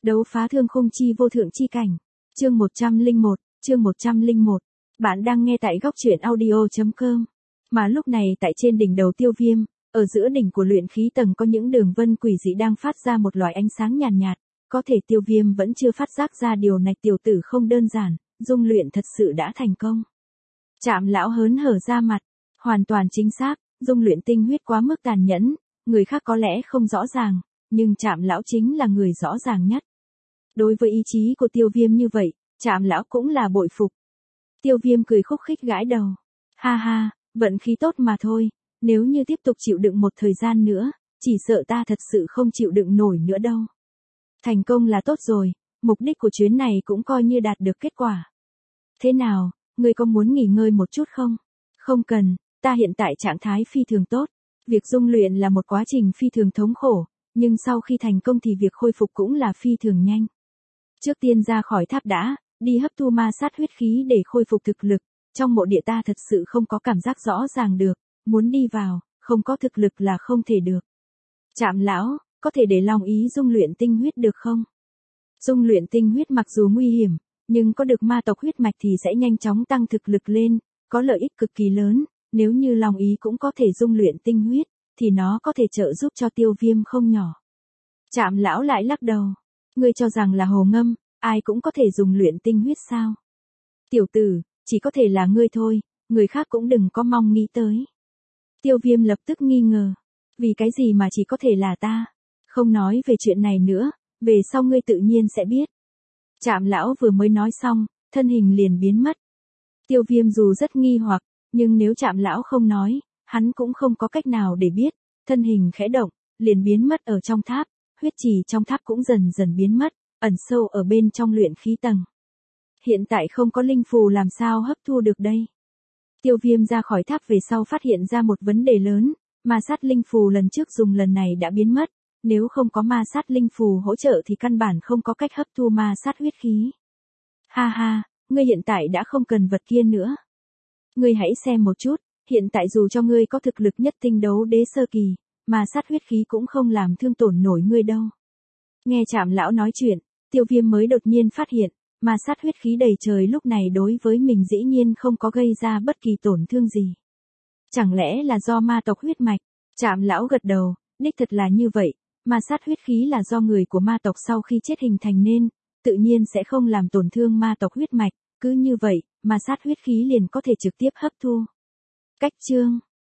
Đấu phá thương khung chi vô thượng chi cảnh. Chương 101. Bạn đang nghe tại góc truyện audio.com. Mà lúc này tại trên đỉnh đầu Tiêu Viêm, ở giữa đỉnh của luyện khí tầng có những đường vân quỷ dị đang phát ra một loại ánh sáng nhàn nhạt. Có thể Tiêu Viêm vẫn chưa phát giác ra điều này, tiểu tử không đơn giản, dung luyện thật sự đã thành công. Trạm lão hớn hở ra mặt, hoàn toàn chính xác, dung luyện tinh huyết quá mức tàn nhẫn, người khác có lẽ không rõ ràng, nhưng Trạm lão chính là người rõ ràng nhất. Đối với ý chí của Tiêu Viêm như vậy, Trạm lão cũng là bội phục. Tiêu Viêm cười khúc khích gãi đầu. Ha ha, vận khí tốt mà thôi, nếu như tiếp tục chịu đựng một thời gian nữa, chỉ sợ ta thật sự không chịu đựng nổi nữa đâu. Thành công là tốt rồi, mục đích của chuyến này cũng coi như đạt được kết quả. Thế nào, ngươi có muốn nghỉ ngơi một chút không? Không cần, ta hiện tại trạng thái phi thường tốt. Việc dung luyện là một quá trình phi thường thống khổ, nhưng sau khi thành công thì việc khôi phục cũng là phi thường nhanh. Trước tiên ra khỏi tháp đã, đi hấp thu ma sát huyết khí để khôi phục thực lực. Trong mộ địa ta thật sự không có cảm giác rõ ràng được, muốn đi vào, không có thực lực là không thể được. Trạm lão, có thể để lòng ý dung luyện tinh huyết được không? Dung luyện tinh huyết mặc dù nguy hiểm, nhưng có được ma tộc huyết mạch thì sẽ nhanh chóng tăng thực lực lên, có lợi ích cực kỳ lớn, nếu như lòng ý cũng có thể dung luyện tinh huyết, thì nó có thể trợ giúp cho Tiêu Viêm không nhỏ. Trạm lão lại lắc đầu, ngươi cho rằng là hồ ngâm, ai cũng có thể dùng luyện tinh huyết sao? Tiểu tử, chỉ có thể là ngươi thôi, người khác cũng đừng có mong nghĩ tới. Tiêu Viêm lập tức nghi ngờ, vì cái gì mà chỉ có thể là ta? Không nói về chuyện này nữa, về sau ngươi tự nhiên sẽ biết. Trạm lão vừa mới nói xong, thân hình liền biến mất. Tiêu Viêm dù rất nghi hoặc, nhưng nếu Trạm lão không nói, hắn cũng không có cách nào để biết, thân hình khẽ động, liền biến mất ở trong tháp, huyết trì trong tháp cũng dần dần biến mất, ẩn sâu ở bên trong luyện khí tầng. Hiện tại không có linh phù làm sao hấp thu được đây? Tiêu Viêm ra khỏi tháp về sau phát hiện ra một vấn đề lớn, ma sát linh phù lần trước dùng lần này đã biến mất, nếu không có ma sát linh phù hỗ trợ thì căn bản không có cách hấp thu ma sát huyết khí. Ha ha, ngươi hiện tại đã không cần vật kia nữa. Ngươi hãy xem một chút, hiện tại dù cho ngươi có thực lực nhất tinh đấu đế sơ kỳ, ma sát huyết khí cũng không làm thương tổn nổi ngươi đâu. Nghe Trạm lão nói chuyện, Tiêu Viêm mới đột nhiên phát hiện, ma sát huyết khí đầy trời lúc này đối với mình dĩ nhiên không có gây ra bất kỳ tổn thương gì. Chẳng lẽ là do ma tộc huyết mạch? Trạm lão gật đầu, đích thật là như vậy, ma sát huyết khí là do người của ma tộc sau khi chết hình thành nên, tự nhiên sẽ không làm tổn thương ma tộc huyết mạch, cứ như vậy, ma sát huyết khí liền có thể trực tiếp hấp thu. Cách chương